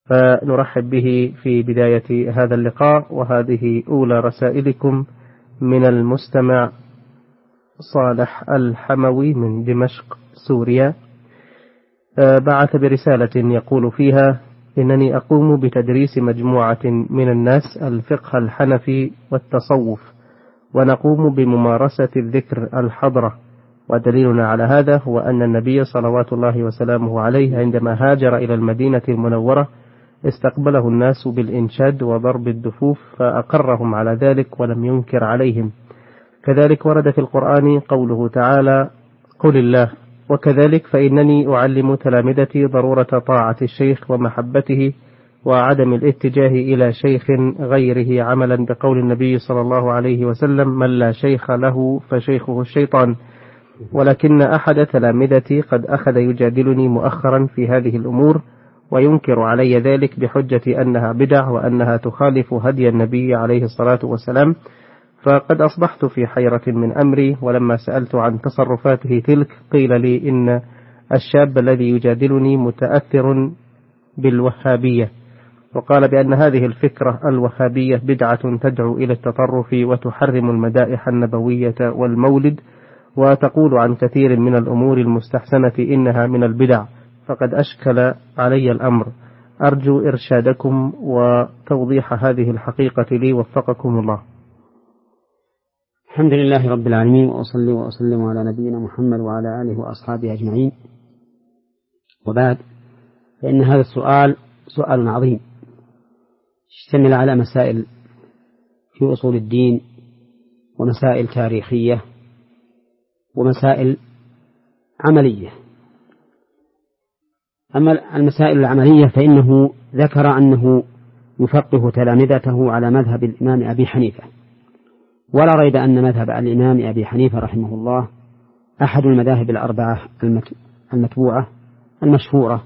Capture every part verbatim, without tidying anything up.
فنرحب به في بداية هذا اللقاء. وهذه أولى رسائلكم من المستمع صالح الحموي من دمشق سوريا. بعث برسالة يقول فيها: إنني أقوم بتدريس مجموعة من الناس الفقه الحنفي والتصوف، ونقوم بممارسة الذكر الحضرة، ودليلنا على هذا هو أن النبي صلوات الله وسلامه عليه عندما هاجر إلى المدينة المنورة استقبله الناس بالإنشاد وضرب الدفوف فأقرهم على ذلك ولم ينكر عليهم. كذلك ورد في القرآن قوله تعالى: قل الله. وكذلك فإنني أعلم تلامذتي ضرورة طاعة الشيخ ومحبته وعدم الاتجاه إلى شيخ غيره، عملا بقول النبي صلى الله عليه وسلم: من لا شيخ له فشيخه الشيطان. ولكن أحد تلامذتي قد أخذ يجادلني مؤخرا في هذه الأمور وينكر علي ذلك بحجة أنها بدع وأنها تخالف هدي النبي عليه الصلاة والسلام، فقد أصبحت في حيرة من أمري. ولما سألت عن تصرفاته تلك قيل لي إن الشاب الذي يجادلني متأثر بالوهابية، وقال بأن هذه الفكرة الوهابية بدعة تدعو إلى التطرف وتحرم المدائح النبوية والمولد، وتقول عن كثير من الأمور المستحسنة إنها من البدع، فقد أشكل علي الأمر. أرجو إرشادكم وتوضيح هذه الحقيقة لي، وفقكم الله. الحمد لله رب العالمين، وأصلي وأسلم على نبينا محمد وعلى آله وأصحابه أجمعين، وبعد، فإن هذا السؤال سؤال عظيم يشتمل على مسائل في أصول الدين ومسائل تاريخية ومسائل عملية. أما المسائل العملية فإنه ذكر أنه يفقه تلامذته على مذهب الإمام أبي حنيفة، ولا ريب أن مذهب الإمام أبي حنيفة رحمه الله أحد المذاهب الأربعة المتبوعة المشهورة،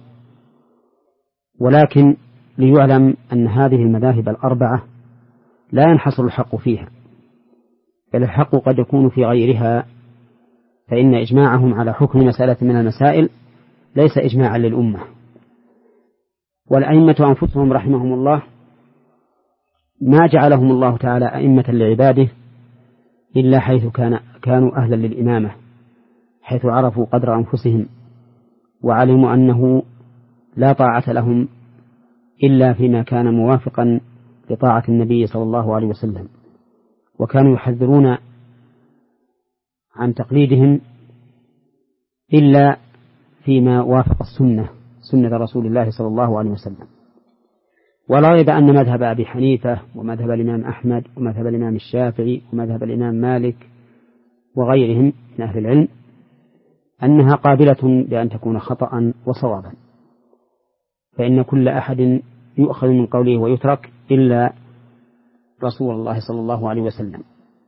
ولكن ليعلم أن هذه المذاهب الأربعة لا ينحصر الحق فيها، بل الحق قد يكون في غيرها، فإن إجماعهم على حكم مسألة من المسائل ليس إجماعا للأمة. والأئمة أنفسهم رحمهم الله ما جعلهم الله تعالى أئمة لعباده إلا حيث كان كانوا أهلا للإمامة، حيث عرفوا قدر أنفسهم وعلموا أنه لا طاعة لهم إلا فيما كان موافقا لطاعة النبي صلى الله عليه وسلم، وكانوا يحذرون عن تقليدهم إلا فيما وافق السنة سنة رسول الله صلى الله عليه وسلم. ولا ريب أن مذهب أبي حنيفة ومذهب الإمام أحمد ومذهب الإمام الشافعي ومذهب الإمام مالك وغيرهم من أهل العلم أنها قابلة بأن تكون خطأ وصوابا، فإن كل أحد يؤخذ من قوله ويترك إلا رسول الله صلى الله عليه وسلم.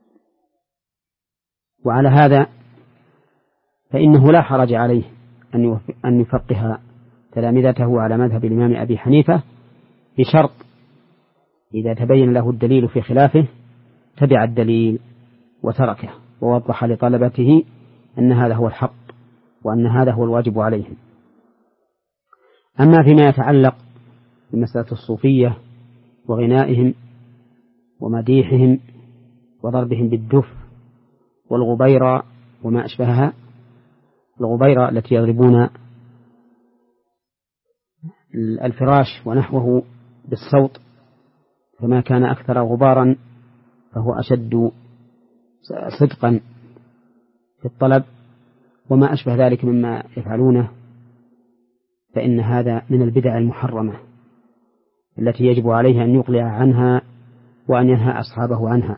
وعلى هذا فإنه لا حرج عليه أن يفقه تلامذته على مذهب الإمام أبي حنيفة، بشرط إذا تبين له الدليل في خلافه تبع الدليل وتركه، ووضح لطلبته أن هذا هو الحق وأن هذا هو الواجب عليهم. أما فيما يتعلق بمسألة الصوفية وغنائهم ومديحهم وضربهم بالدف والغبيرة وما أشبهها، الغبيرة التي يضربون الفراش ونحوه بالصوت، فما كان أكثر غبارا فهو أشد صدقا في الطلب، وما أشبه ذلك مما يفعلونه، فإن هذا من البدع المحرمة التي يجب عليه أن يقلع عنها وأن ينهى أصحابه عنها.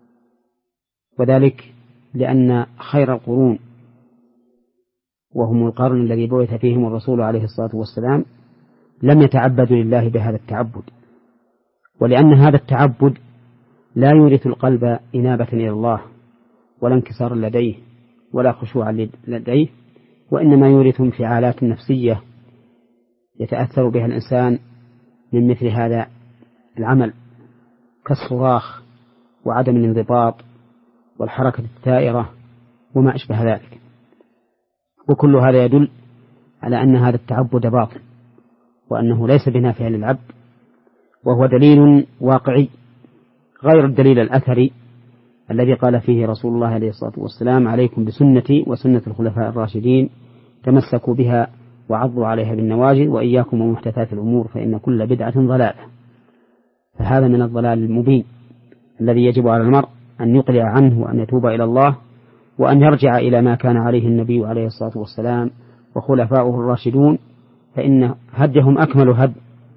وذلك لأن خير القرون وهم القرن الذي بعث فيهم الرسول عليه الصلاة والسلام لم يتعبدوا لله بهذا التعبد، ولأن هذا التعبد لا يورث القلب إنابة إلى الله ولا انكسار لديه ولا خشوع لديه، وإنما يورث انفعالات نفسية يتأثر بها الإنسان من مثل هذا العمل، كالصراخ وعدم الانضباط والحركة الثائرة وما أشبه ذلك. وكل هذا يدل على أن هذا التعبد باطل وأنه ليس بنافع للعبد، وهو دليل واقعي غير الدليل الأثري الذي قال فيه رسول الله عليه الصلاة والسلام: عليكم بسنتي وسنة الخلفاء الراشدين تمسكوا بها وعضوا عليها بالنواجذ وإياكم ومحدثات الأمور فإن كل بدعة ضلالة. فهذا من الضلال المبين الذي يجب على المرء أن يقلع عنه وأن يتوب إلى الله وأن يرجع إلى ما كان عليه النبي عليه الصلاة والسلام وخلفاؤه الراشدون، فإن هديهم أكمل هد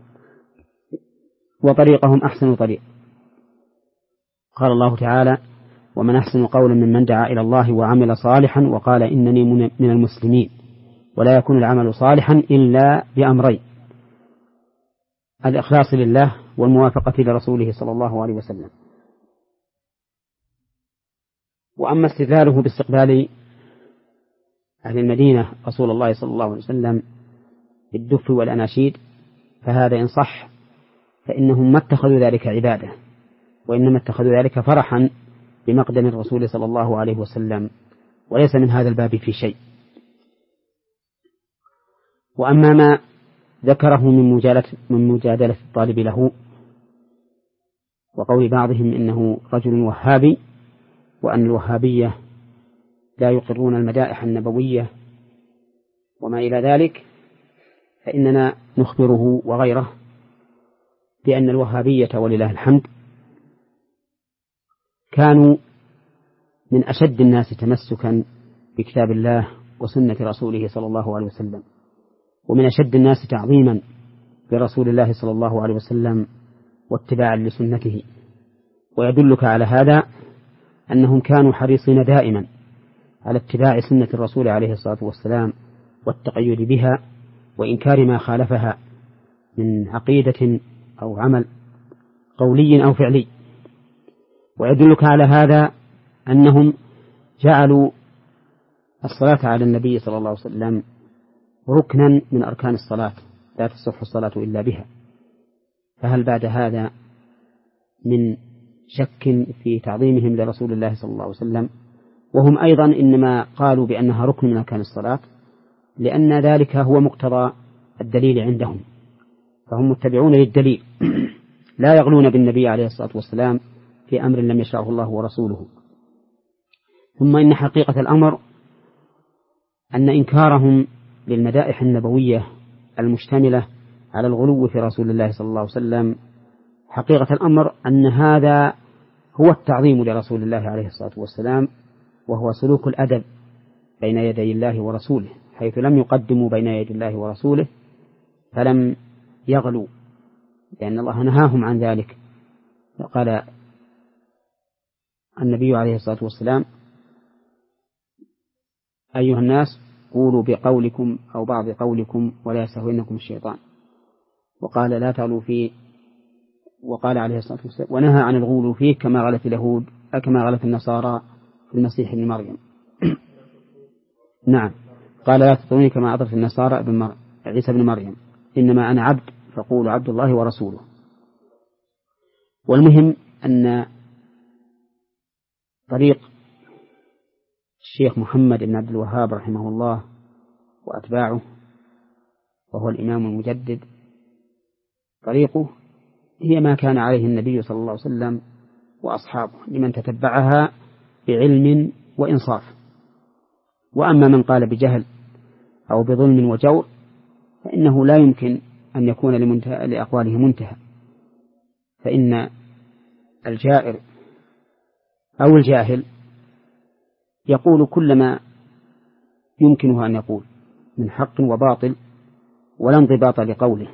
وطريقهم أحسن طريق. قال الله تعالى: ومن أحسن قولا ممن دعا إلى الله وعمل صالحا وقال إنني من المسلمين. ولا يكون العمل صالحا إلا بأمرين: الإخلاص لله والموافقة لرسوله صلى الله عليه وسلم. وأما استدلاله باستقبال أهل المدينة رسول الله صلى الله عليه وسلم بالدف والأناشيد فهذا إن صح فإنهم ما اتخذوا ذلك عبادة، وإنما اتخذوا ذلك فرحا بمقدم الرسول صلى الله عليه وسلم، وليس من هذا الباب في شيء. وأما ما ذكره من مجادلة, من مجادلة الطالب له وقول بعضهم إنه رجل وهابي وأن الوهابية لا يقرون المدائح النبوية وما إلى ذلك، فإننا نخبره وغيره بأن الوهابية ولله الحمد كانوا من أشد الناس تمسكا بكتاب الله وسنة رسوله صلى الله عليه وسلم، ومن أشد الناس تعظيما برسول الله صلى الله عليه وسلم واتباعا لسنته. ويدلك على هذا أنهم كانوا حريصين دائما على اتباع سنة الرسول عليه الصلاة والسلام والتقيد بها وإنكار ما خالفها من عقيدة أو عمل قولي أو فعلي. ويدلك على هذا أنهم جعلوا الصلاة على النبي صلى الله عليه وسلم ركنا من أركان الصلاة لا تصح الصلاة إلا بها. فهل بعد هذا من شك في تعظيمهم لرسول الله صلى الله عليه وسلم؟ وهم أيضا إنما قالوا بأنها ركن من أركان الصلاة لأن ذلك هو مقتضى الدليل عندهم، فهم متبعون للدليل لا يغلون بالنبي عليه الصلاة والسلام في أمر لم يشرعه الله ورسوله. ثم إن حقيقة الأمر أن إنكارهم للمدائح النبوية المشتملة على الغلو في رسول الله صلى الله عليه وسلم حقيقة الأمر أن هذا هو التعظيم لرسول الله عليه الصلاة والسلام، وهو سلوك الأدب بين يدي الله ورسوله، حيث لم يقدموا بين يدي الله ورسوله فلم يغلوا، لأن الله نهاهم عن ذلك. قال النبي عليه الصلاة والسلام: أيها الناس قولوا بقولكم أو بعض قولكم ولا يستهوينكم الشيطان. وقال لا تغلوا فيه، وقال عليه الصلاة والسلام: ونهى عن الغلو فيه كما غلت اليهود كما غلت النصارى في المسيح ابن مريم. نعم، قال لا تطروني كما أطرت النصارى ابن مر... عيسى بن مريم، إنما أنا عبد فقولوا عبد الله ورسوله. والمهم أن طريق الشيخ محمد بن عبد الوهاب رحمه الله وأتباعه، وهو الإمام المجدد، طريقه هي ما كان عليه النبي صلى الله عليه وسلم وأصحابه لمن تتبعها بعلم وإنصاف. وأما من قال بجهل أو بظلم وجور فإنه لا يمكن أن يكون لمنتهى لأقواله منتهى، فإن الجائر أو الجاهل يقول كل ما يمكنه أن يقول من حق وباطل ولا انضباط لقوله،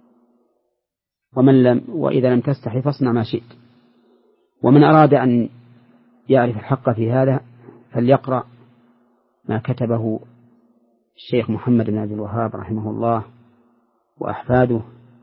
ومن لم وإذا لم تستحي فاصنع ما شئت. ومن أراد أن يعرف الحق في هذا فليقرأ ما كتبه الشيخ محمد بن عبد الوهاب رحمه الله وأحفاده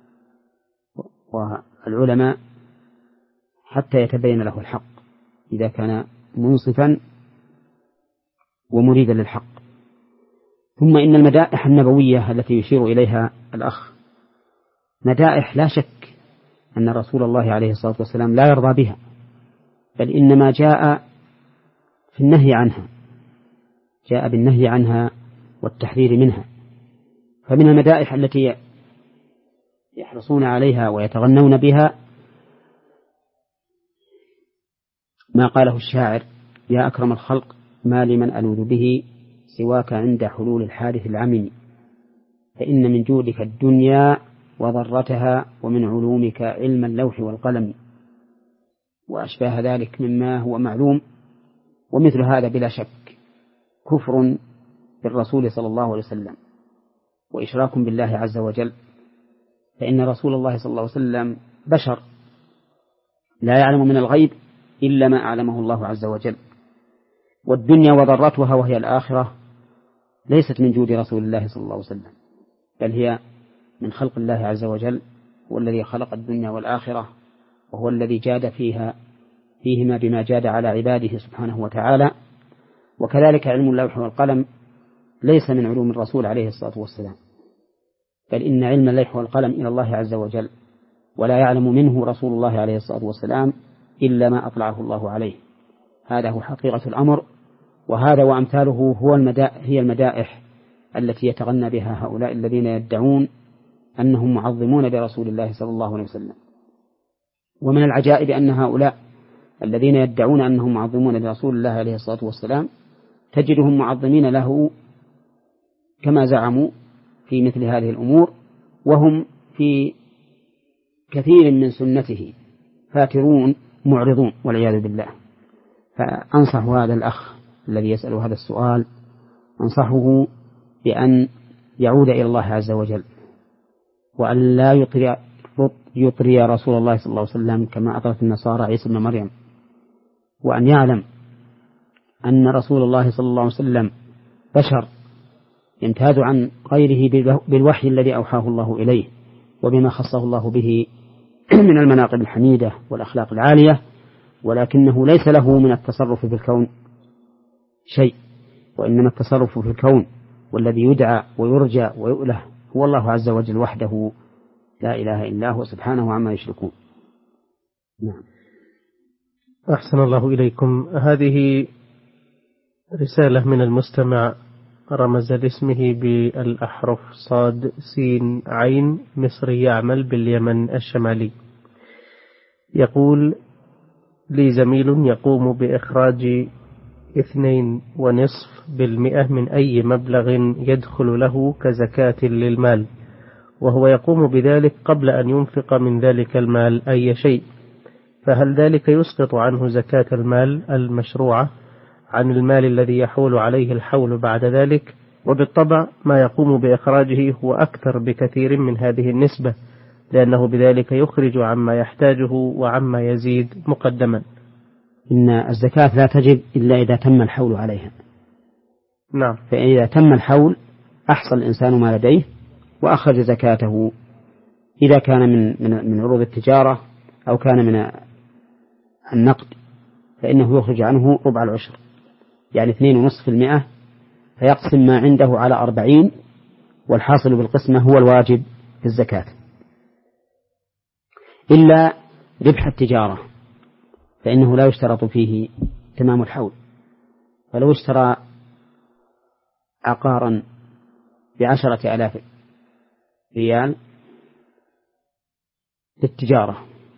والعلماء حتى يتبين له الحق إذا كان منصفا ومريدا للحق. ثم إن المدائح النبوية التي يشير إليها الأخ مدائح لا شك أن رسول الله عليه الصلاة والسلام لا يرضى بها، بل إنما جاء في النهي عنها، جاء بالنهي عنها والتحذير منها. فمن المدائح التي يحرصون عليها ويتغنون بها ما قاله الشاعر: يا أكرم الخلق ما لمن ألوذ به سواك عند حلول الحادث العمم، فإن من جودك الدنيا وضرتها ومن علومك علم اللوح والقلم، وأشباه ذلك مما هو معلوم. ومثل هذا بلا شك كفر بالرسول صلى الله عليه وسلم وإشراك بالله عز وجل، فإن رسول الله صلى الله عليه وسلم بشر لا يعلم من الغيب إلا ما أعلمه الله عز وجل، والدنيا وضرتها وهي الآخرة ليست من جود رسول الله صلى الله عليه وسلم، بل هي من خلق الله عز وجل، هو الذي خلق الدنيا والآخرة، وهو الذي جاد فيها فيهما بما جاد على عباده سبحانه وتعالى. وكذلك علم اللوح والقلم ليس من علوم الرسول عليه الصلاة والسلام، بل إن علم اللوح والقلم إلى الله عز وجل، ولا يعلم منه رسول الله عليه الصلاة والسلام إلا ما أطلعه الله عليه. هذا هو حقيقة الأمر، وهذا وأمثاله هو المدائح هي المدائح التي يتغنى بها هؤلاء الذين يدعون أنهم معظمون برسول الله صلى الله عليه وسلم. ومن العجائب أن هؤلاء الذين يدعون أنهم معظمون برسول الله عليه الصلاة والسلام تجدهم معظمين له كما زعموا في مثل هذه الأمور، وهم في كثير من سنته فاترون معرضون والعياذ بالله. فأنصح هذا الأخ الذي يسأل هذا السؤال، أنصحه بأن يعود إلى الله عز وجل، وأن لا يطري, يطري رسول الله صلى الله عليه وسلم كما أطرت النصارى عيسى بن مريم، وأن يعلم أن رسول الله صلى الله عليه وسلم بشر يمتاز عن غيره بالوحي الذي أوحاه الله إليه وبما خصه الله به من المناقب الحميدة والأخلاق العالية، ولكنه ليس له من التصرف في الكون شيء، وإنما التصرف في الكون والذي يدعى ويرجى ويؤله هو الله عز وجل وحده لا إله إلا هو سبحانه عما يشركون. نعم. أحسن الله إليكم. هذه رسالة من المستمع رمز لاسمه بالأحرف صاد سين عين، مصري يعمل باليمن الشمالي. يقول: لي زميل يقوم بإخراج اثنين ونصف بالمئة من أي مبلغ يدخل له كزكاة للمال، وهو يقوم بذلك قبل أن ينفق من ذلك المال أي شيء، فهل ذلك يسقط عنه زكاة المال المشروعة عن المال الذي يحول عليه الحول بعد ذلك؟ وبالطبع ما يقوم بإخراجه هو أكثر بكثير من هذه النسبة، لأنه بذلك يخرج عما يحتاجه وعما يزيد مقدما. إن الزكاة لا تجب إلا إذا تم الحول عليها. نعم. فإذا تم الحول أحصى الإنسان ما لديه وأخرج زكاته، إذا كان من من من عروض التجارة أو كان من النقد فإنه يخرج عنه ربع العشر، يعني اثنين ونصف في المئة، فيقسم ما عنده على أربعين، والحاصل بالقسمة هو الواجب في الزكاة، إلا ربح التجارة فإنه لا يشترط فيه تمام الحول. فلو اشترى عقارا بعشرة آلاف ريال للتجارة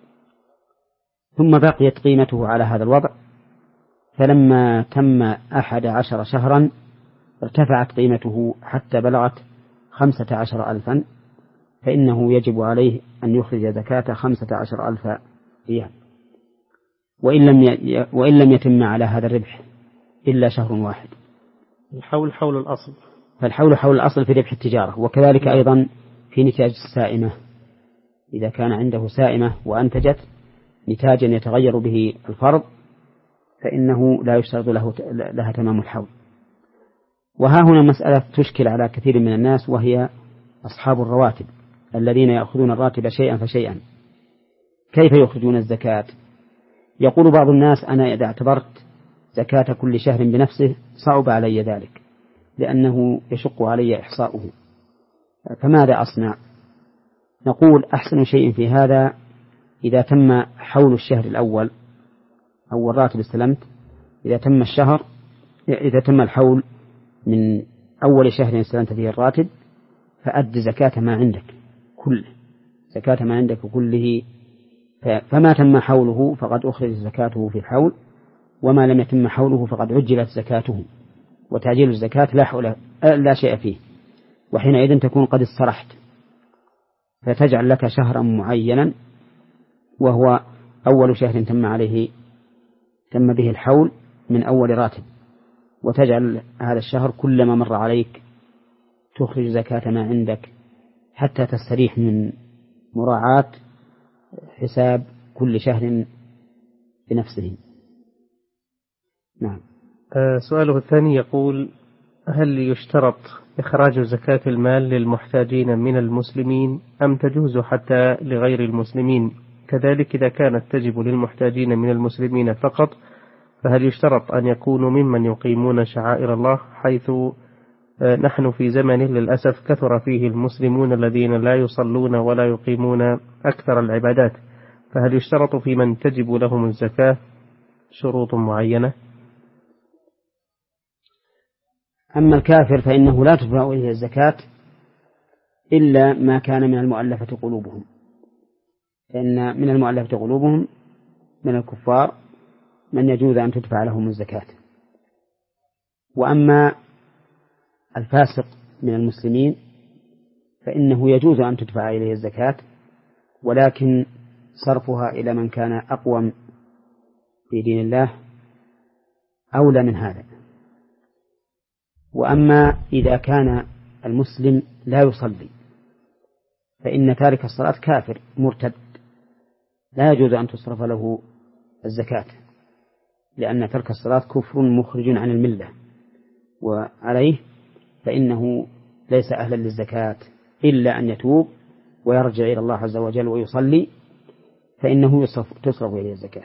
ثم بقيت قيمته على هذا الوضع، فلما تم أحد عشر شهرا ارتفعت قيمته حتى بلغت خمسة عشر ألفا، فإنه يجب عليه أن يخرج زكاة خمسة عشر ألف ريال، وإن لم ي... وإن لم يتم على هذا الربح إلا شهر واحد. الحول حول الأصل، فالحول حول الأصل في ربح التجارة. وكذلك أيضا في نتاج السائمة، إذا كان عنده سائمة وأنتجت نتاجا يتغير به الفرض فإنه لا يشترط له لها تمام الحول. وها هنا مسألة تشكل على كثير من الناس، وهي أصحاب الرواتب الذين يأخذون الراتب شيئا فشيئا، كيف يخرجون الزكاة؟ يقول بعض الناس: أنا إذا اعتبرت زكاة كل شهر بنفسه صعب علي ذلك لأنه يشق علي إحصاؤه، فماذا أصنع؟ نقول: أحسن شيء في هذا إذا تم حول الشهر الأول أو الراتب استلمت، إذا تم الشهر إذا تم الحول من أول شهر استلمت فيه الراتب فأد زكاة ما عندك كله زكاة ما عندك كله، فما تم حوله فقد أخرج زكاته في الحول، وما لم يتم حوله فقد عجلت زكاته. وتعجيل الزكاة لا حول لا شيء فيه، وحينئذ تكون قد استرحت، فتجعل لك شهرا معينا وهو أول شهر تم عليه تم به الحول من أول راتب، وتجعل هذا الشهر كلما مر عليك تخرج زكاة ما عندك حتى تستريح من مراعاة حساب كل شهر بنفسه. نعم. سؤاله الثاني يقول: هل يشترط إخراج زكاة المال للمحتاجين من المسلمين أم تجوز حتى لغير المسلمين؟ كذلك إذا كانت تجب للمحتاجين من المسلمين فقط، فهل يشترط أن يكونوا ممن يقيمون شعائر الله، حيث نحن في زمن للأسف كثر فيه المسلمون الذين لا يصلون ولا يقيمون أكثر العبادات، فهل يشترط في من تجب لهم الزكاة شروط معينة؟ أما الكافر فإنه لا تدفع إليه الزكاة إلا ما كان من المؤلفة قلوبهم، فإن من المؤلفة قلوبهم من الكفار من يجوز أن تدفع لهم الزكاة. وأما الفاسق من المسلمين فإنه يجوز أن تدفع إليه الزكاة، ولكن صرفها إلى من كان أقوم في دين الله أولى من هذا. وأما إذا كان المسلم لا يصلي فإن تارك الصلاة كافر مرتد، لا يجوز أن تصرف له الزكاة، لأن ترك الصلاة كفر مخرج عن الملة، وعليه فإنه ليس أهلا للزكاة إلا أن يتوب ويرجع إلى الله عز وجل ويصلي، فإنه يصرف تصرف إليه الزكاة.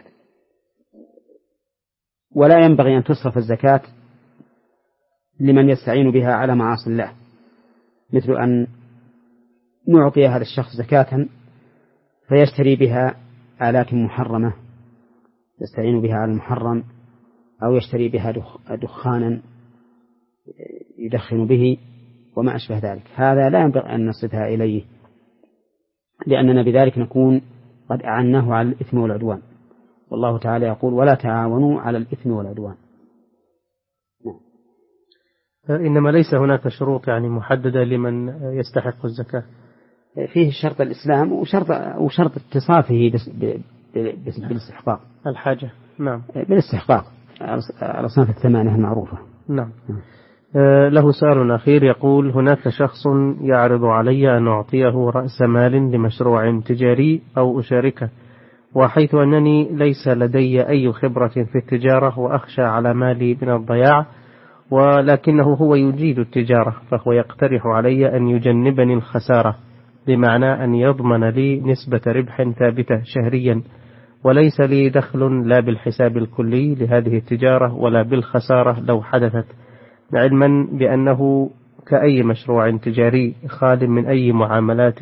ولا ينبغي أن تصرف الزكاة لمن يستعين بها على معاصي الله، مثل أن نعطي هذا الشخص زكاة فيشتري بها آلات محرمة يستعين بها على المحرم، أو يشتري بها دخانا يدخن به وما أشبه ذلك. هذا لا ينبغي أن نصرفها إليه، لأننا بذلك نكون قد أعناه على الإثم والعدوان، والله تعالى يقول: ولا تعاونوا على الإثم والعدوان. إنما ليس هناك شروط يعني محددة لمن يستحق الزكاة؟ فيه شرط الإسلام وشرط, وشرط اتصافه بالاستحقاق، الحاجة. نعم، بالاستحقاق، الأصناف الثمانية المعروفة. نعم. له سؤال أخير يقول: هناك شخص يعرض علي أن أعطيه رأس مال لمشروع تجاري أو أشاركه، وحيث أنني ليس لدي أي خبرة في التجارة وأخشى على مالي من الضياع، ولكنه هو يجيد التجارة، فهو يقترح علي أن يجنبني الخسارة، بمعنى أن يضمن لي نسبة ربح ثابتة شهريا، وليس لي دخل لا بالحساب الكلي لهذه التجارة ولا بالخسارة لو حدثت، علما بأنه كأي مشروع تجاري خال من أي معاملات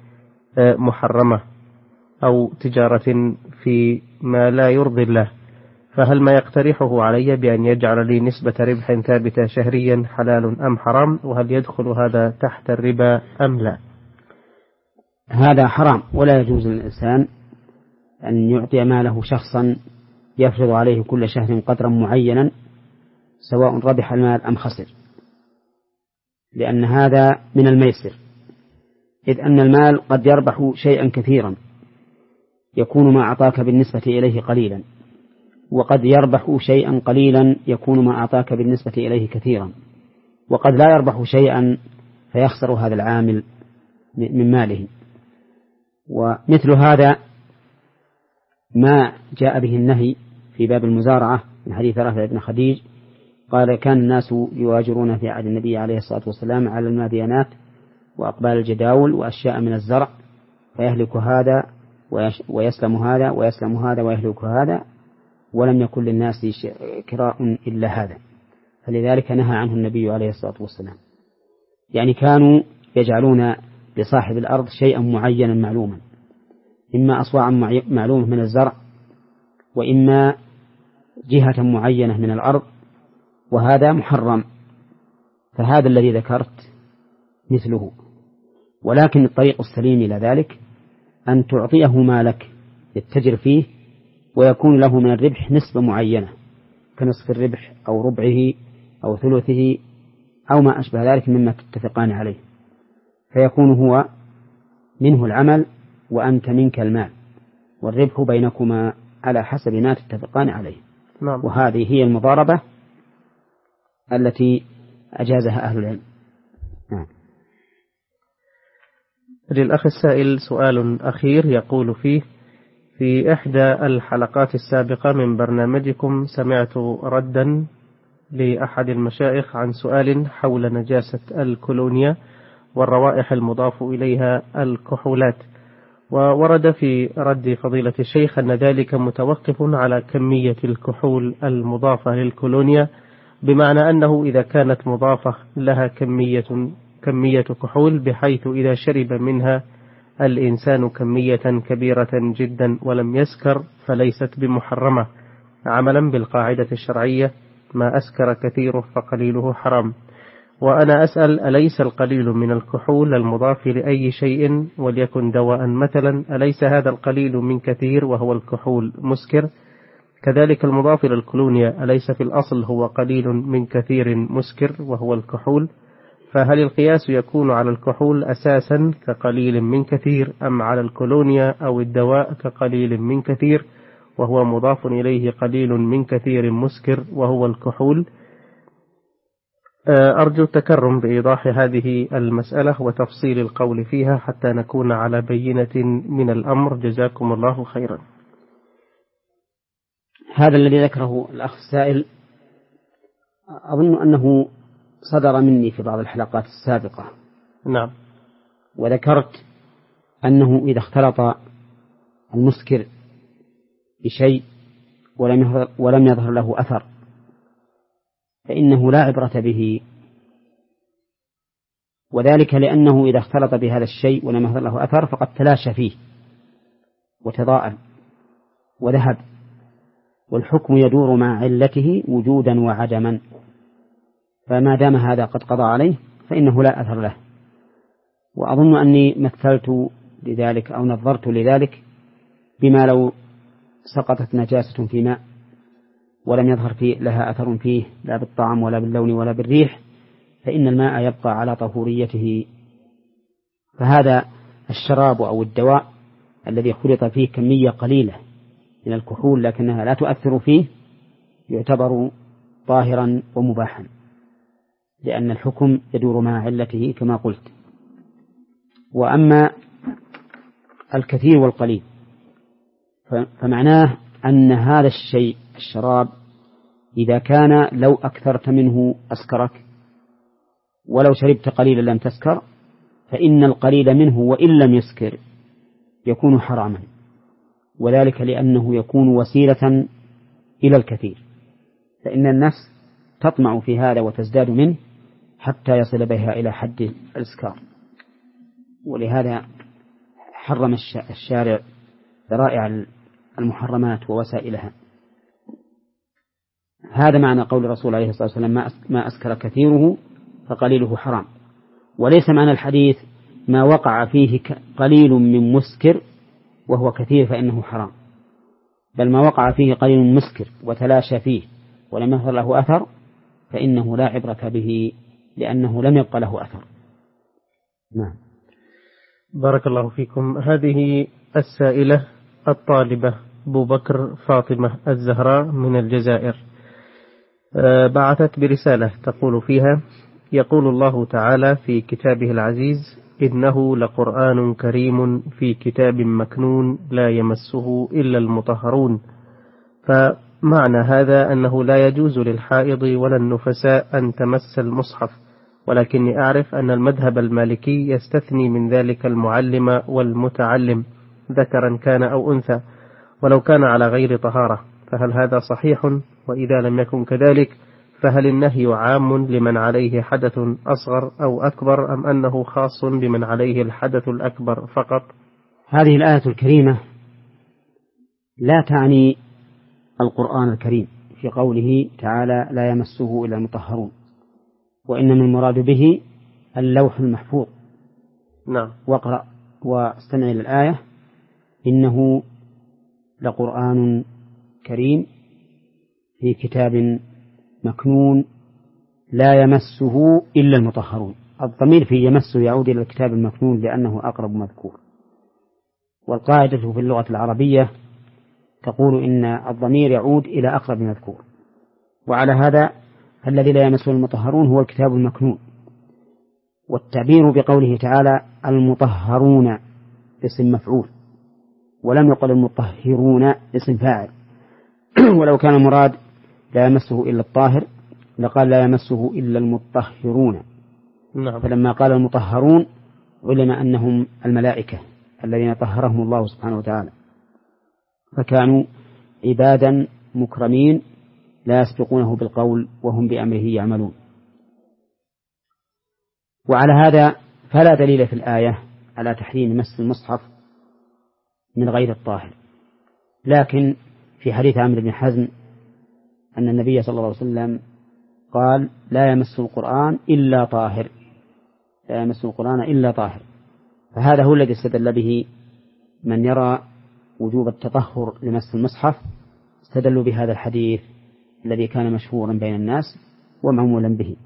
محرمة أو تجارة في ما لا يرضي الله، فهل ما يقترحه علي بأن يجعل لي نسبة ربح ثابتة شهريا حلال أم حرام؟ وهل يدخل هذا تحت الربا أم لا؟ هذا حرام، ولا يجوز للإنسان أن يعطي ماله شخصا يفرض عليه كل شهر قدرا معينا سواء ربح المال أم خسر، لأن هذا من الميسر، إذ أن المال قد يربح شيئا كثيرا يكون ما أعطاك بالنسبة إليه قليلا، وقد يربح شيئا قليلا يكون ما أعطاك بالنسبة إليه كثيرا، وقد لا يربح شيئا فيخسر هذا العامل من ماله. ومثل هذا ما جاء به النهي في باب المزارعة من حديث رافع بن خديج قال: كان الناس يواجرون في عهد النبي عليه الصلاة والسلام على الماديانات وأقبال الجداول وأشياء من الزرع، فيهلك هذا ويسلم هذا ويسلم هذا ويهلك هذا، ولم يكن للناس كراء إلا هذا، فلذلك نهى عنه النبي عليه الصلاة والسلام. يعني كانوا يجعلون لصاحب الأرض شيئا معينا معلوما، إما أصواعا معلومة من الزرع، وإما جهة معينة من الأرض، وهذا محرم، فهذا الذي ذكرت مثله. ولكن الطريق السليم إلى ذلك أن تعطيه مالك يتجر فيه ويكون له من الربح نسبة معينة كنصف الربح أو ربعه أو ثلثه أو ما أشبه ذلك مما تتفقان عليه، فيكون هو منه العمل وأنت منك المال، والربح بينكما على حسب ما تتفقان عليه. نعم. وهذه هي المضاربة التي أجازها أهل العلم. نعم. للأخ السائل سؤال أخير يقول فيه: في إحدى الحلقات السابقة من برنامجكم سمعت ردا لأحد المشايخ عن سؤال حول نجاسة الكولونيا والروائح المضاف إليها الكحولات، وورد في رد فضيلة الشيخ أن ذلك متوقف على كمية الكحول المضافة للكولونيا، بمعنى أنه إذا كانت مضافة لها كمية كمية كحول بحيث إذا شرب منها الإنسان كمية كبيرة جدا ولم يسكر فليست بمحرمة، عملا بالقاعدة الشرعية: ما أسكر كثيره فقليله حرام. وأنا أسأل: أليس القليل من الكحول المضاف لأي شيء وليكن دواء مثلا، أليس هذا القليل من كثير وهو الكحول مسكر؟ كذلك المضاف للكولونيا أليس في الأصل هو قليل من كثير مسكر وهو الكحول؟ فهل القياس يكون على الكحول أساسا كقليل من كثير، أم على الكولونيا أو الدواء كقليل من كثير وهو مضاف إليه قليل من كثير مسكر وهو الكحول؟ أرجو التكرم بإيضاح هذه المسألة وتفصيل القول فيها حتى نكون على بينة من الأمر، جزاكم الله خيرا. هذا الذي ذكره الأخ السائل أظن أنه صدر مني في بعض الحلقات السابقة. نعم. وذكرت أنه إذا اختلط المسكر بشيء ولم يظهر, ولم يظهر له أثر فإنه لا عبرة به، وذلك لأنه إذا اختلط بهذا الشيء ولم يظهر له أثر فقد تلاشى فيه وتضاءل وذهب، والحكم يدور مع علته وجودا وعدما، فما دام هذا قد قضى عليه فإنه لا أثر له. وأظن أني مثلت لذلك أو نظرت لذلك بما لو سقطت نجاسة في ماء ولم يظهر فيه لها أثر فيه لا بالطعم ولا باللون ولا بالريح، فإن الماء يبقى على طهوريته. فهذا الشراب أو الدواء الذي خلط فيه كمية قليلة من الكحول لكنها لا تؤثر فيه يعتبر طاهرا ومباحا، لأن الحكم يدور مع علته كما قلت. وأما الكثير والقليل فمعناه أن هذا الشيء الشراب إذا كان لو أكثرت منه أسكرك ولو شربت قليلا لم تسكر، فإن القليل منه وإن لم يسكر يكون حراما، وذلك لأنه يكون وسيلة إلى الكثير، فإن النفس تطمع في هذا وتزداد منه حتى يصل بها إلى حد الإسكار. ولهذا حرم الشارع ذرائع المحرمات ووسائلها. هذا معنى قول الرسول عليه الصلاة والسلام: ما أسكر كثيره فقليله حرام. وليس معنى الحديث ما وقع فيه قليل من مسكر وهو كثير فإنه حرام، بل ما وقع فيه قليل من مسكر وتلاشى فيه ولم يظهر له أثر فإنه لا عبرة به لأنه لم يبقى له أثر. نعم. بارك الله فيكم. هذه السائلة الطالبة أبو بكر فاطمة الزهراء من الجزائر بعثت برسالة تقول فيها: يقول الله تعالى في كتابه العزيز: إنه لقرآن كريم في كتاب مكنون لا يمسه إلا المطهرون. فمعنى هذا أنه لا يجوز للحائض ولا النفساء أن تمس المصحف، ولكني أعرف أن المذهب المالكي يستثني من ذلك المعلم والمتعلم ذكرا كان أو أنثى ولو كان على غير طهارة، فهل هذا صحيح؟ وإذا لم يكن كذلك فهل النهي عام لمن عليه حدث أصغر أو أكبر، أم أنه خاص بمن عليه الحدث الأكبر فقط؟ هذه الآية الكريمة لا تعني القرآن الكريم في قوله تعالى: لا يمسه إلا المطهرون، وإنما المراد به اللوح المحفوظ. نعم. واقرأ واستمع إلى الآية: إنه لقرآن كريم في كتاب مكنون لا يمسه إلا المطهرون. الضمير في يمسه يعود إلى الكتاب المكنون لأنه أقرب مذكور، والقاعدة في اللغة العربية تقول إن الضمير يعود إلى أقرب مذكور، وعلى هذا الذي لا يمسه المطهرون هو الكتاب المكنون. والتعبير بقوله تعالى المطهرون اسم مفعول، ولم يقل المطهرون اسم فاعل. ولو كان المراد لا يمسه إلا الطاهر لقال لا يمسه إلا المطهرون. نعم. فلما قال المطهرون علم أنهم الملائكة الذين طهرهم الله سبحانه وتعالى، فكانوا عبادا مكرمين لا يسبقونه بالقول وهم بأمره يعملون. وعلى هذا فلا دليل في الآية على تحريم مس المصحف من غير الطاهر، لكن في حديث عمرو بن حزم أن النبي صلى الله عليه وسلم قال لا يمس القرآن إلا طاهر، لا يمس القرآن إلا طاهر. فهذا هو الذي استدل به من يرى وجوب التطهر لمس المصحف، استدلوا بهذا الحديث الذي كان مشهورا بين الناس ومعمولا به.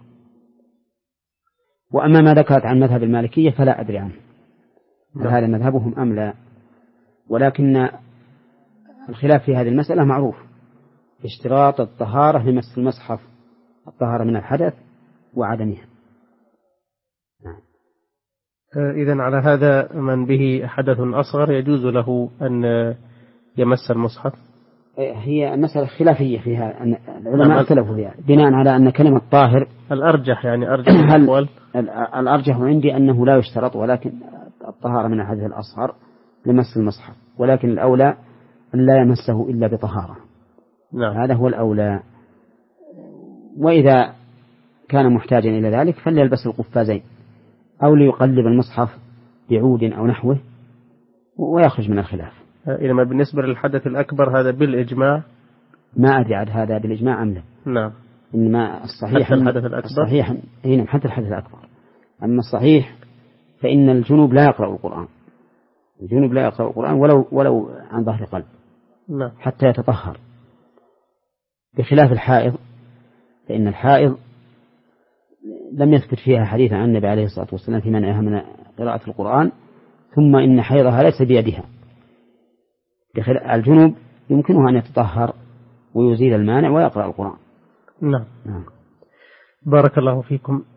وأما ما ذكرت عن مذهب المالكية فلا أدري عنه، هل هذا مذهبهم أم لا، ولكن الخلاف في هذه المسألة معروف، اشتراط الطهارة لمس المصحف، الطهارة من الحدث وعدمها. إذن على هذا من به حدث أصغر يجوز له أن يمس المصحف؟ هي مسألة خلافية فيها، العلماء اختلفوا فيها بناء على أن كلمة طاهر الأرجح، يعني أرجح الأقوال الأرجح عندي أنه لا يشترط، ولكن الطهارة من الحدث الأصغر لمس المصحف، ولكن الأولى أن لا يمسه إلا بطهارة. نعم. هذا هو الأولى. وإذا كان محتاجا إلى ذلك فليلبس القفازين أو ليقلب المصحف بعود أو نحوه ويخرج من الخلاف. إنما بالنسبة للحدث الأكبر هذا بالإجماع ما أدري عن هذا بالإجماع أم لا. نعم. إنما الصحيح حتى الحدث الأكبر الصحيح هنا حتى الحدث الأكبر. أما الصحيح فإن الجنوب لا يقرأ القرآن، الجنوب لا يقرأ القرآن ولو ولو عن ظهر قلب. نعم. حتى يتطهر، بخلاف الحائض، فإن الحائض لم يثبت فيها حديث عن النبي عليه الصلاة والسلام في منعها من قراءة القرآن، ثم إن حيضها ليس بيدها. الجنوب يمكنه أن يتطهر ويزيل المانع ويقرأ القرآن. نعم. نعم. بارك الله فيكم.